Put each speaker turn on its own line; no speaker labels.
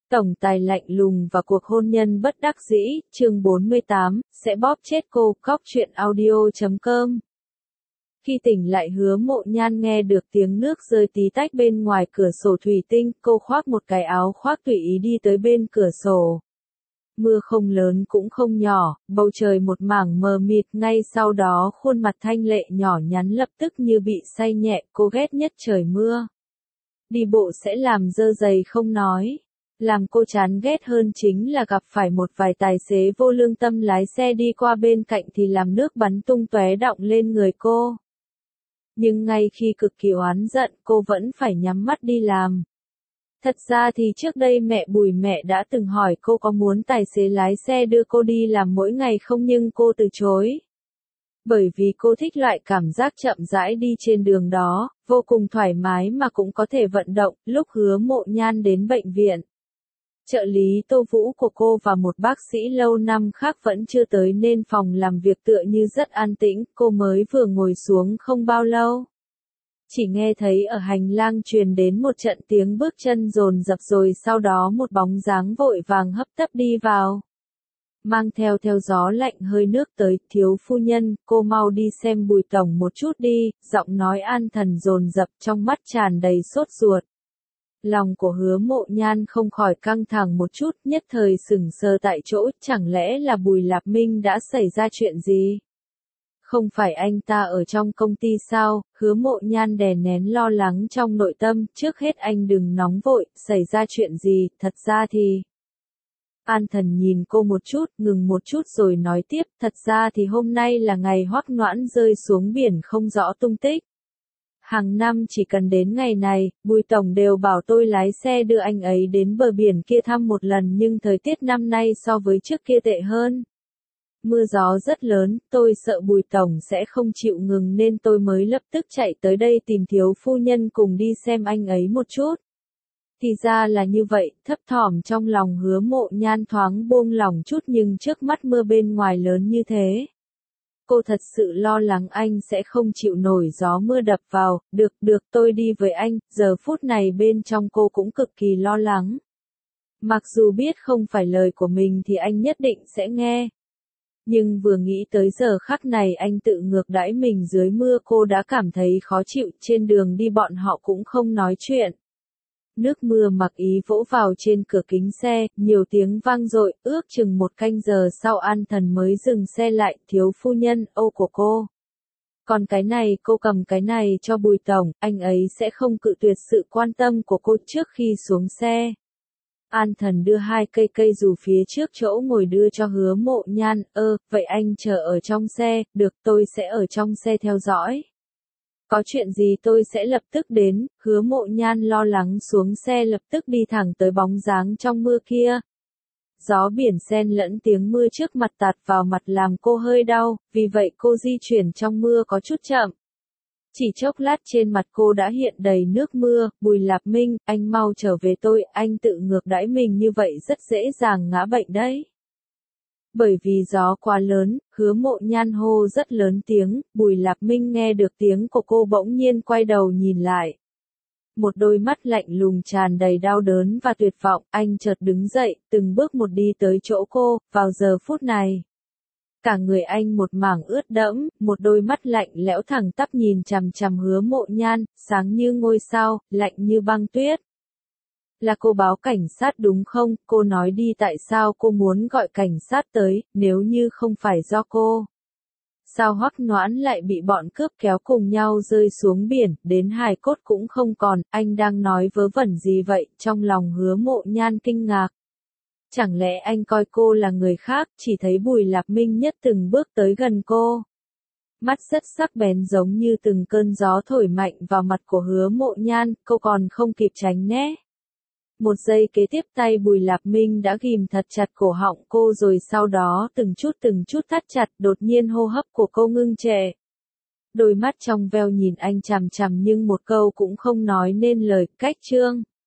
Tổng tài lạnh lùng và cuộc hôn nhân bất đắc dĩ, chương 48, sẽ bóp chết cô, cóc truyện audio.com. Khi tỉnh lại Hứa Mộ Nhan nghe được tiếng nước rơi tí tách bên ngoài cửa sổ thủy tinh, cô khoác một cái áo khoác tùy ý đi tới bên cửa sổ. Mưa không lớn cũng không nhỏ, bầu trời một mảng mờ mịt, ngay sau đó khuôn mặt thanh lệ nhỏ nhắn lập tức như bị say nhẹ, cô ghét nhất trời mưa. Đi bộ sẽ làm dơ giày không nói. Làm cô chán ghét hơn chính là gặp phải một vài tài xế vô lương tâm lái xe đi qua bên cạnh thì làm nước bắn tung tóe đọng lên người cô. Nhưng ngay khi cực kỳ oán giận cô vẫn phải nhắm mắt đi làm. Thật ra thì trước đây mẹ Bùi mẹ đã từng hỏi cô có muốn tài xế lái xe đưa cô đi làm mỗi ngày không, nhưng cô từ chối. Bởi vì cô thích loại cảm giác chậm rãi đi trên đường đó, vô cùng thoải mái mà cũng có thể vận động. Lúc Hứa Mộ Nhan đến bệnh viện, trợ lý Tô Vũ của cô và một bác sĩ lâu năm khác vẫn chưa tới nên phòng làm việc tựa như rất an tĩnh, cô mới vừa ngồi xuống không bao lâu. Chỉ nghe thấy ở hành lang truyền đến một trận tiếng bước chân dồn dập, rồi sau đó một bóng dáng vội vàng hấp tấp đi vào. Mang theo gió lạnh hơi nước tới, thiếu phu nhân, cô mau đi xem Bùi tổng một chút đi, giọng nói an thần dồn dập, trong mắt tràn đầy sốt ruột. Lòng của Hứa Mộ Nhan không khỏi căng thẳng một chút, nhất thời sững sờ tại chỗ, chẳng lẽ là Bùi Lạp Minh đã xảy ra chuyện gì? Không phải anh ta ở trong công ty sao? Hứa Mộ Nhan đè nén lo lắng trong nội tâm, trước hết anh đừng nóng vội, xảy ra chuyện gì, thật ra thì... An thần nhìn cô một chút, ngừng một chút rồi nói tiếp, thật ra thì hôm nay là ngày Hoắc Noãn rơi xuống biển không rõ tung tích. Hàng năm chỉ cần đến ngày này, Bùi tổng đều bảo tôi lái xe đưa anh ấy đến bờ biển kia thăm một lần, nhưng thời tiết năm nay so với trước kia tệ hơn. Mưa gió rất lớn, tôi sợ Bùi tổng sẽ không chịu ngừng nên tôi mới lập tức chạy tới đây tìm thiếu phu nhân cùng đi xem anh ấy một chút. Thì ra là như vậy, thấp thỏm trong lòng Hứa Mộ Nhan thoáng buông lòng chút, nhưng trước mắt mưa bên ngoài lớn như thế. Cô thật sự lo lắng anh sẽ không chịu nổi gió mưa đập vào. Được tôi đi với anh. Giờ phút này bên trong cô cũng cực kỳ lo lắng. Mặc dù biết không phải lời của mình thì anh nhất định sẽ nghe. Nhưng vừa nghĩ tới giờ khắc này anh tự ngược đãi mình dưới mưa, cô đã cảm thấy khó chịu. Trên đường đi bọn họ cũng không nói chuyện. Nước mưa mặc ý vỗ vào trên cửa kính xe, nhiều tiếng vang dội, ước chừng một canh giờ sau An thần mới dừng xe lại. Thiếu phu nhân, ô của cô. Còn cái này, cô cầm cái này cho Bùi tổng, anh ấy sẽ không cự tuyệt sự quan tâm của cô. Trước khi xuống xe, An thần đưa hai cây dù phía trước chỗ ngồi đưa cho Hứa Mộ Nhan. Vậy anh chờ ở trong xe, được, tôi sẽ ở trong xe theo dõi. Có chuyện gì tôi sẽ lập tức đến. Hứa Mộ Nhan lo lắng xuống xe lập tức đi thẳng tới bóng dáng trong mưa kia. Gió biển xen lẫn tiếng mưa trước mặt tạt vào mặt làm cô hơi đau, vì vậy cô di chuyển trong mưa có chút chậm. Chỉ chốc lát trên mặt cô đã hiện đầy nước mưa. Bùi Lạp Minh, anh mau trở về tôi, anh tự ngược đãi mình như vậy rất dễ dàng ngã bệnh đấy. Bởi vì gió quá lớn, Hứa Mộ Nhan hô rất lớn tiếng. Bùi Lạp Minh nghe được tiếng của cô bỗng nhiên quay đầu nhìn lại. Một đôi mắt lạnh lùng tràn đầy đau đớn và tuyệt vọng, anh chợt đứng dậy, từng bước một đi tới chỗ cô. Vào giờ phút này, cả người anh một mảng ướt đẫm, một đôi mắt lạnh lẽo thẳng tắp nhìn chằm chằm Hứa Mộ Nhan, sáng như ngôi sao, lạnh như băng tuyết. Là cô báo cảnh sát đúng không? Cô nói đi, tại sao cô muốn gọi cảnh sát tới, nếu như không phải do cô? Sao Hoắc Noãn lại bị bọn cướp kéo cùng nhau rơi xuống biển, đến hài cốt cũng không còn? Anh đang nói vớ vẩn gì vậy? Trong lòng Hứa Mộ Nhan kinh ngạc. Chẳng lẽ anh coi cô là người khác? Chỉ thấy Bùi Lạp Minh nhất từng bước tới gần cô. Mắt rất sắc bén giống như từng cơn gió thổi mạnh vào mặt của Hứa Mộ Nhan, cô còn không kịp tránh né. Một giây kế tiếp tay Bùi Lạp Minh đã ghim thật chặt cổ họng cô, rồi sau đó từng chút thắt chặt. Đột nhiên hô hấp của cô ngưng trệ. Đôi mắt trong veo nhìn anh chằm chằm nhưng một câu cũng không nói nên lời. Cách chương